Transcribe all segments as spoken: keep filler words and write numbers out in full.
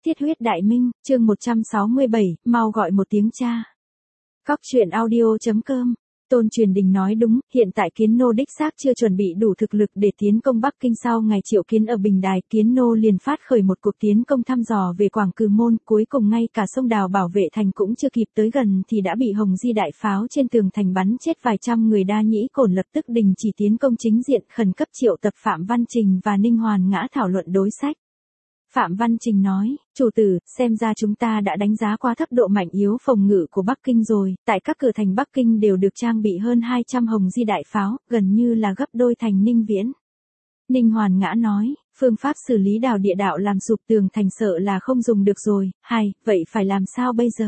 Thiết huyết đại minh, chương một trăm sáu mươi bảy, mau gọi một tiếng cha. Cóc truyện audio chấm com. Tôn Truyền Đình nói đúng, hiện tại Kiến Nô đích xác chưa chuẩn bị đủ thực lực để tiến công Bắc Kinh. Sau ngày triệu kiến ở Bình Đài, Kiến Nô liền phát khởi một cuộc tiến công thăm dò về Quảng Cừ Môn, cuối cùng ngay cả sông đào bảo vệ thành cũng chưa kịp tới gần thì đã bị Hồng Di đại pháo trên tường thành bắn chết vài trăm người. Đa Nhĩ Cổn lập tức đình chỉ tiến công chính diện, khẩn cấp triệu tập Phạm Văn Trình và Ninh Hoàn Ngã thảo luận đối sách. Phạm Văn Trình nói, chủ tử, xem ra chúng ta đã đánh giá quá thấp độ mạnh yếu phòng ngự của Bắc Kinh rồi, tại các cửa thành Bắc Kinh đều được trang bị hơn hai trăm Hồng Di đại pháo, gần như là gấp đôi thành Ninh Viễn. Ninh Hoàn Ngã nói, phương pháp xử lý đào địa đạo làm sụp tường thành sợ là không dùng được rồi, hay, vậy phải làm sao bây giờ?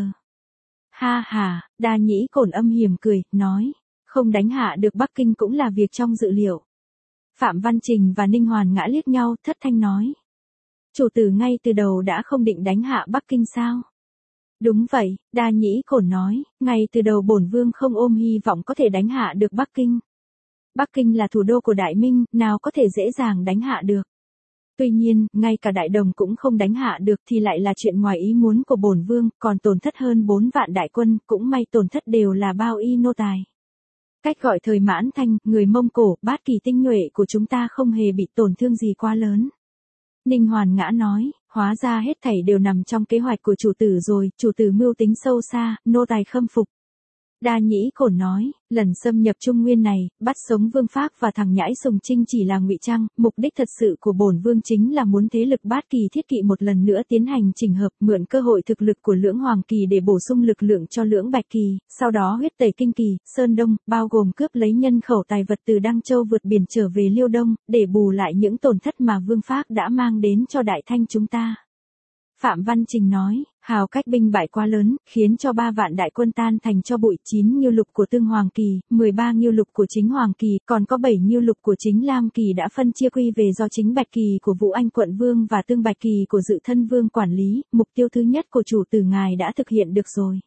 Ha ha, Đa Nhĩ Cổn âm hiểm cười, nói, không đánh hạ được Bắc Kinh cũng là việc trong dự liệu. Phạm Văn Trình và Ninh Hoàn Ngã liếc nhau, thất thanh nói. Chủ tử ngay từ đầu đã không định đánh hạ Bắc Kinh sao? Đúng vậy, Đa Nhĩ Cổn nói, ngay từ đầu bổn vương không ôm hy vọng có thể đánh hạ được Bắc Kinh. Bắc Kinh là thủ đô của Đại Minh, nào có thể dễ dàng đánh hạ được. Tuy nhiên, ngay cả Đại Đồng cũng không đánh hạ được thì lại là chuyện ngoài ý muốn của bổn vương, còn tổn thất hơn bốn vạn đại quân, cũng may tổn thất đều là bao y nô tài. Cách gọi thời Mãn Thanh, người Mông Cổ, bát kỳ tinh nhuệ của chúng ta không hề bị tổn thương gì quá lớn. Ninh Hoàn Ngã nói, hóa ra hết thảy đều nằm trong kế hoạch của chủ tử rồi, chủ tử mưu tính sâu xa, nô tài khâm phục. Đa Nhĩ Cổn nói, lần xâm nhập Trung Nguyên này, bắt sống Vương Phác và thằng nhãi Sùng Trinh chỉ là ngụy trang, mục đích thật sự của bổn vương chính là muốn thế lực bát kỳ thiết kỵ một lần nữa tiến hành chỉnh hợp, mượn cơ hội thực lực của lưỡng hoàng kỳ để bổ sung lực lượng cho lưỡng bạch kỳ, sau đó huyết tẩy Kinh Kỳ, Sơn Đông, bao gồm cướp lấy nhân khẩu tài vật từ Đăng Châu vượt biển trở về Liêu Đông, để bù lại những tổn thất mà Vương Phác đã mang đến cho Đại Thanh chúng ta. Phạm Văn Trình nói, hào cách binh bại quá lớn, khiến cho ba vạn đại quân tan thành cho bụi, chín nghiêu lục của Tương Hoàng Kỳ, mười ba nghiêu lục của Chính Hoàng Kỳ, còn có bảy nghiêu lục của Chính Lam Kỳ đã phân chia quy về do Chính Bạch Kỳ của Vũ Anh Quận Vương và Tương Bạch Kỳ của Dự Thân Vương quản lý, mục tiêu thứ nhất của chủ tử ngài đã thực hiện được rồi.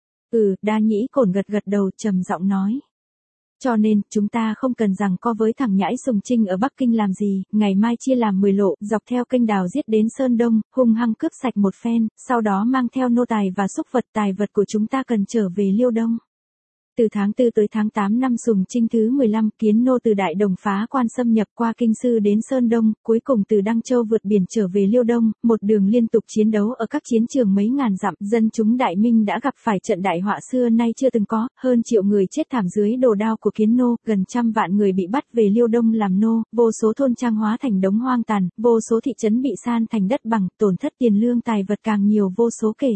Ừ, Đa Nhĩ Cổn gật gật đầu trầm giọng nói. Cho nên, chúng ta không cần rằng co với thằng nhãi Sùng Trinh ở Bắc Kinh làm gì, ngày mai chia làm mười lộ, dọc theo kênh đào giết đến Sơn Đông, hung hăng cướp sạch một phen, sau đó mang theo nô tài và xúc vật tài vật của chúng ta cần trở về Liêu Đông. Từ tháng tư tới tháng tám năm Sùng Trinh thứ mười lăm, Kiến Nô từ Đại Đồng phá quan xâm nhập qua Kinh Sư đến Sơn Đông, cuối cùng từ Đăng Châu vượt biển trở về Liêu Đông, một đường liên tục chiến đấu ở các chiến trường mấy ngàn dặm, dân chúng Đại Minh đã gặp phải trận đại họa xưa nay chưa từng có, hơn triệu người chết thảm dưới đồ đao của Kiến Nô, gần trăm vạn người bị bắt về Liêu Đông làm nô, vô số thôn trang hóa thành đống hoang tàn, vô số thị trấn bị san thành đất bằng, tổn thất tiền lương tài vật càng nhiều vô số kể.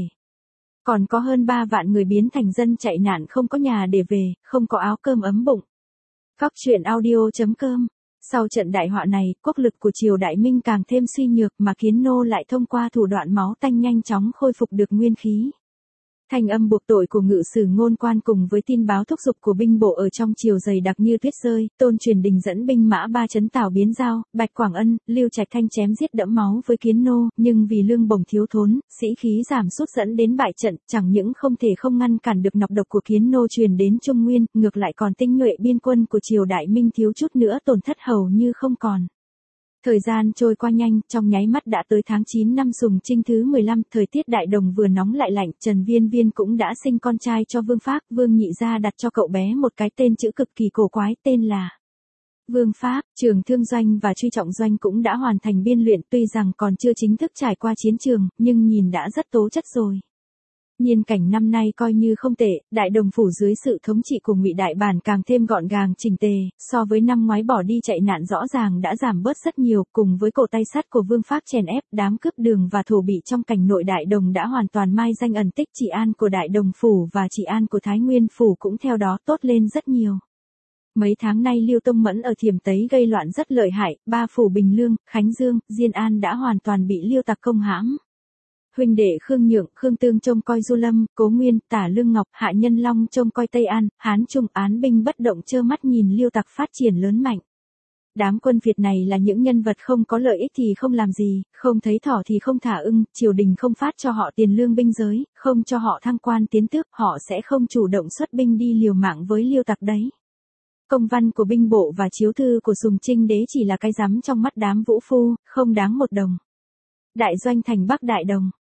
Còn có hơn ba vạn người biến thành dân chạy nạn không có nhà để về, không có áo cơm ấm bụng. Cóc truyện audio chấm com. Sau trận đại họa này, quốc lực của triều Đại Minh càng thêm suy nhược mà Kiến Nô lại thông qua thủ đoạn máu tanh nhanh chóng khôi phục được nguyên khí. Thanh âm buộc tội của ngự sử Ngôn Quan cùng với tin báo thúc giục của binh bộ ở trong triều dày đặc như tuyết rơi, Tôn Truyền Đình dẫn binh mã ba chấn Tào Biến Giao, Bạch Quảng Ân, Lưu Trạch Thanh chém giết đẫm máu với Kiến Nô, nhưng vì lương bổng thiếu thốn, sĩ khí giảm sút dẫn đến bại trận, chẳng những không thể không ngăn cản được nọc độc của Kiến Nô truyền đến Trung Nguyên, ngược lại còn tinh nhuệ biên quân của triều Đại Minh thiếu chút nữa tổn thất hầu như không còn. Thời gian trôi qua nhanh, trong nháy mắt đã tới tháng chín năm Sùng Trinh thứ mười lăm, thời tiết Đại Đồng vừa nóng lại lạnh, Trần Viên Viên cũng đã sinh con trai cho Vương Phác, Vương Nhị Gia đặt cho cậu bé một cái tên chữ cực kỳ cổ quái, tên là Vương Phác. Trường Thương Doanh và Truy Trọng Doanh cũng đã hoàn thành biên luyện, tuy rằng còn chưa chính thức trải qua chiến trường, nhưng nhìn đã rất tố chất rồi. Nhiên cảnh năm nay coi như không tệ, Đại Đồng phủ dưới sự thống trị của Ngụy Đại Bản càng thêm gọn gàng chỉnh tề, so với năm ngoái bỏ đi chạy nạn rõ ràng đã giảm bớt rất nhiều, cùng với cổ tay sắt của Vương Phác chèn ép, đám cướp đường và thổ bị trong cảnh nội Đại Đồng đã hoàn toàn mai danh ẩn tích, trị an của Đại Đồng phủ và trị an của Thái Nguyên phủ cũng theo đó tốt lên rất nhiều. Mấy tháng nay Liêu Tông Mẫn ở Thiểm Tấy gây loạn rất lợi hại, ba phủ Bình Lương, Khánh Dương, Diên An đã hoàn toàn bị Liêu tặc công hãm. Huynh đệ Khương Nhượng, Khương Tương trông coi Du Lâm, Cố Nguyên, Tả Lương Ngọc, Hạ Nhân Long trông coi Tây An, Hán Trung án binh bất động trơ mắt nhìn Liêu tặc phát triển lớn mạnh. Đám quân Việt này là những nhân vật không có lợi ích thì không làm gì, không thấy thỏ thì không thả ưng, triều đình không phát cho họ tiền lương binh giới, không cho họ thăng quan tiến tước, họ sẽ không chủ động xuất binh đi liều mạng với Liêu tặc đấy. Công văn của binh bộ và chiếu thư của Sùng Trinh đế chỉ là cái rắm trong mắt đám vũ phu, không đáng một đồng. Đại doanh thành Bắc Đại Đồng.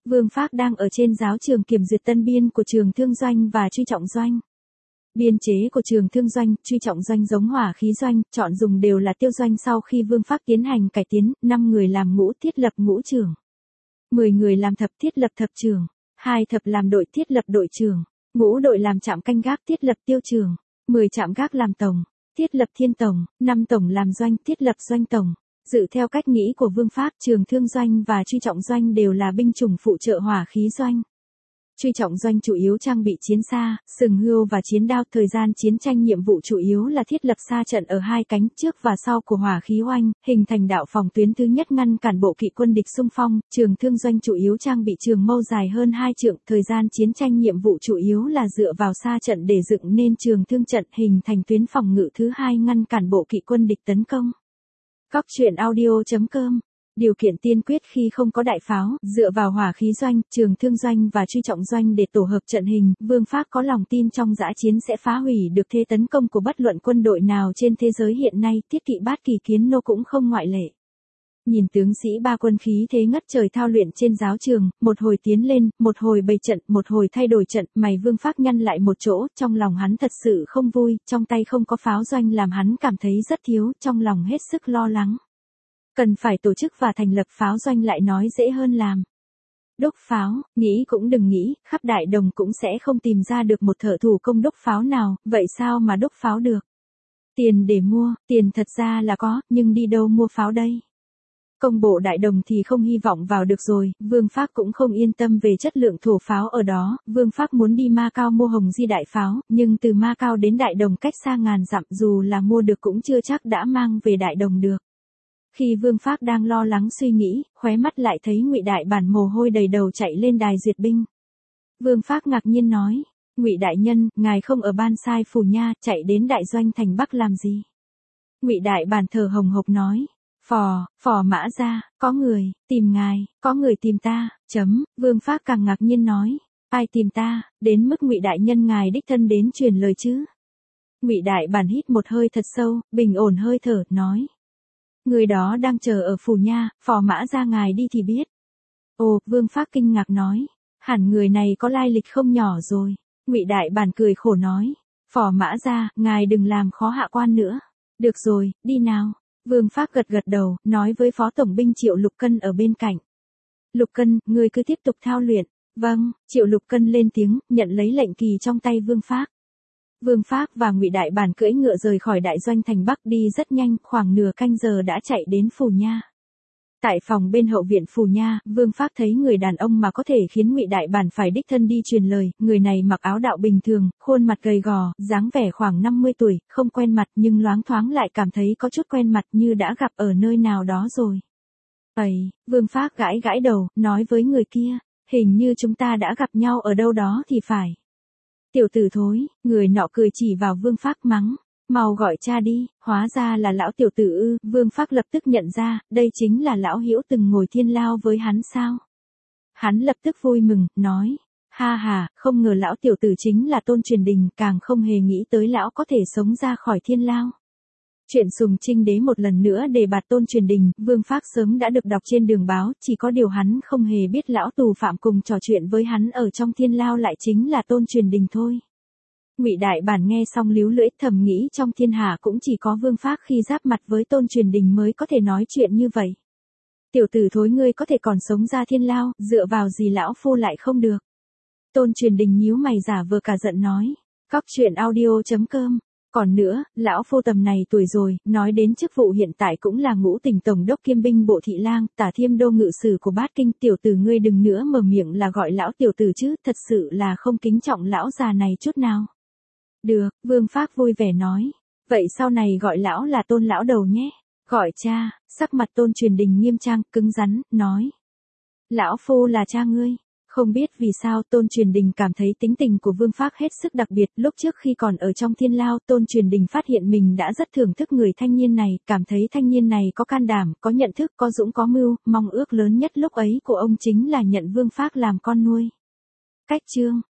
Vương Phác đang ở trên giáo trường kiểm duyệt tân biên của trường thương doanh và truy trọng doanh. Biên chế của trường thương doanh, truy trọng doanh giống hỏa khí doanh, chọn dùng đều là tiêu doanh sau khi Vương Phác tiến hành cải tiến, năm người làm ngũ thiết lập ngũ trưởng, mười người làm thập thiết lập thập trưởng, hai thập làm đội thiết lập đội trưởng, ngũ đội làm trạm canh gác thiết lập tiêu trưởng, mười trạm gác làm tổng, thiết lập thiên tổng, năm tổng làm doanh thiết lập doanh tổng. Dự theo cách nghĩ của Vương Phác, trường thương doanh và truy trọng doanh đều là binh chủng phụ trợ hỏa khí doanh. Truy trọng doanh chủ yếu trang bị chiến xa, sừng hươu và chiến đao. Thời gian chiến tranh nhiệm vụ chủ yếu là thiết lập xa trận ở hai cánh trước và sau của hỏa khí oanh, hình thành đạo phòng tuyến thứ nhất ngăn cản bộ kỵ quân địch xung phong. Trường thương doanh chủ yếu trang bị trường mâu dài hơn hai trượng. Thời gian chiến tranh nhiệm vụ chủ yếu là dựa vào xa trận để dựng nên trường thương trận, hình thành tuyến phòng ngự thứ hai ngăn cản bộ kỵ quân địch tấn công. Cóc truyện audio chấm com. Điều kiện tiên quyết khi không có đại pháo, dựa vào hỏa khí doanh, trường thương doanh và truy trọng doanh để tổ hợp trận hình, Vương Phác có lòng tin trong dã chiến sẽ phá hủy được thế tấn công của bất luận quân đội nào trên thế giới hiện nay, Tiết Kỵ Bát Kỳ Kiến Nô cũng không ngoại lệ. Nhìn tướng sĩ ba quân khí thế ngất trời thao luyện trên giáo trường, một hồi tiến lên, một hồi bày trận, một hồi thay đổi trận, mày Vương Phác nhăn lại một chỗ, trong lòng hắn thật sự không vui, trong tay không có pháo doanh làm hắn cảm thấy rất thiếu, trong lòng hết sức lo lắng. Cần phải tổ chức và thành lập pháo doanh lại nói dễ hơn làm. Đúc pháo, nghĩ cũng đừng nghĩ, khắp Đại Đồng cũng sẽ không tìm ra được một thợ thủ công đúc pháo nào, vậy sao mà đúc pháo được? Tiền để mua, tiền thật ra là có, nhưng đi đâu mua pháo đây? Công bộ Đại Đồng thì không hy vọng vào được rồi, Vương Phác cũng không yên tâm về chất lượng thổ pháo ở đó, Vương Phác muốn đi Ma Cao mua Hồng Di đại pháo, nhưng từ Ma Cao đến Đại Đồng cách xa ngàn dặm, dù là mua được cũng chưa chắc đã mang về Đại Đồng được. Khi Vương Phác đang lo lắng suy nghĩ, khóe mắt lại thấy Ngụy Đại Bản mồ hôi đầy đầu chạy lên đài duyệt binh. Vương Phác ngạc nhiên nói, Ngụy đại nhân, ngài không ở Ban Sai Phủ nha, chạy đến đại doanh thành Bắc làm gì? Ngụy Đại Bản thở hồng hộc nói, phò, phò mã ra, có người, tìm ngài, có người tìm ta, chấm, Vương Phác càng ngạc nhiên nói, ai tìm ta, đến mức Ngụy đại nhân ngài đích thân đến truyền lời chứ? Ngụy Đại Bản hít một hơi thật sâu, bình ổn hơi thở, nói. Người đó đang chờ ở phủ nha, phò mã ra ngài đi thì biết. Ồ, Vương Phác kinh ngạc nói, hẳn người này có lai lịch không nhỏ rồi. Ngụy Đại Bản cười khổ nói, phò mã ra, ngài đừng làm khó hạ quan nữa. Được rồi, đi nào. Vương Phác gật gật đầu, nói với phó tổng binh Triệu Lục Cân ở bên cạnh. Lục Cân, ngươi cứ tiếp tục thao luyện. Vâng, Triệu Lục Cân lên tiếng, nhận lấy lệnh kỳ trong tay Vương Phác. Vương Phác và Ngụy Đại Bản cưỡi ngựa rời khỏi đại doanh thành Bắc đi rất nhanh, khoảng nửa canh giờ đã chạy đến phủ nha. Tại phòng bên hậu viện phủ nha, Vương Phác thấy người đàn ông mà có thể khiến Ngụy Đại Bản phải đích thân đi truyền lời, người này mặc áo đạo bình thường, khuôn mặt gầy gò, dáng vẻ khoảng năm mươi tuổi, không quen mặt nhưng loáng thoáng lại cảm thấy có chút quen mặt như đã gặp ở nơi nào đó rồi. Ây, Vương Phác gãi gãi đầu, nói với người kia, hình như chúng ta đã gặp nhau ở đâu đó thì phải. Tiểu tử thối, người nọ cười chỉ vào Vương Phác mắng, mau gọi cha đi, hóa ra là lão tiểu tử ư, Vương Phác lập tức nhận ra, đây chính là lão Hữu từng ngồi thiên lao với hắn sao. Hắn lập tức vui mừng, nói, ha ha, không ngờ lão tiểu tử chính là Tôn Truyền Đình, càng không hề nghĩ tới lão có thể sống ra khỏi thiên lao. Chuyện Sùng Trinh Đế một lần nữa đề bạt Tôn Truyền Đình, Vương Phác sớm đã được đọc trên đường báo, chỉ có điều hắn không hề biết lão tù phạm cùng trò chuyện với hắn ở trong thiên lao lại chính là Tôn Truyền Đình thôi. Ngụy Đại Bản nghe xong líu lưỡi, thầm nghĩ trong thiên hạ cũng chỉ có Vương Phác khi giáp mặt với Tôn Truyền Đình mới có thể nói chuyện như vậy. Tiểu tử thối, ngươi có thể còn sống ra thiên lao, dựa vào gì lão phu lại không được? Tôn Truyền Đình nhíu mày giả vờ cả giận nói. Cóc truyện audio chấm com. Còn nữa, lão phu tầm này tuổi rồi, nói đến chức vụ hiện tại cũng là Ngũ Tỉnh tổng đốc kiêm binh bộ thị lang, Tả Thiêm đô ngự sử của Bát Kinh, tiểu tử ngươi đừng nữa mở miệng là gọi lão tiểu tử chứ, thật sự là không kính trọng lão già này chút nào. Được, Vương Phác vui vẻ nói, vậy sau này gọi lão là Tôn lão đầu nhé. Gọi cha, sắc mặt Tôn Truyền Đình nghiêm trang, cứng rắn, nói. Lão phu là cha ngươi. Không biết vì sao Tôn Truyền Đình cảm thấy tính tình của Vương Phác hết sức đặc biệt, lúc trước khi còn ở trong thiên lao, Tôn Truyền Đình phát hiện mình đã rất thưởng thức người thanh niên này, cảm thấy thanh niên này có can đảm, có nhận thức, có dũng có mưu, mong ước lớn nhất lúc ấy của ông chính là nhận Vương Phác làm con nuôi. Cách chương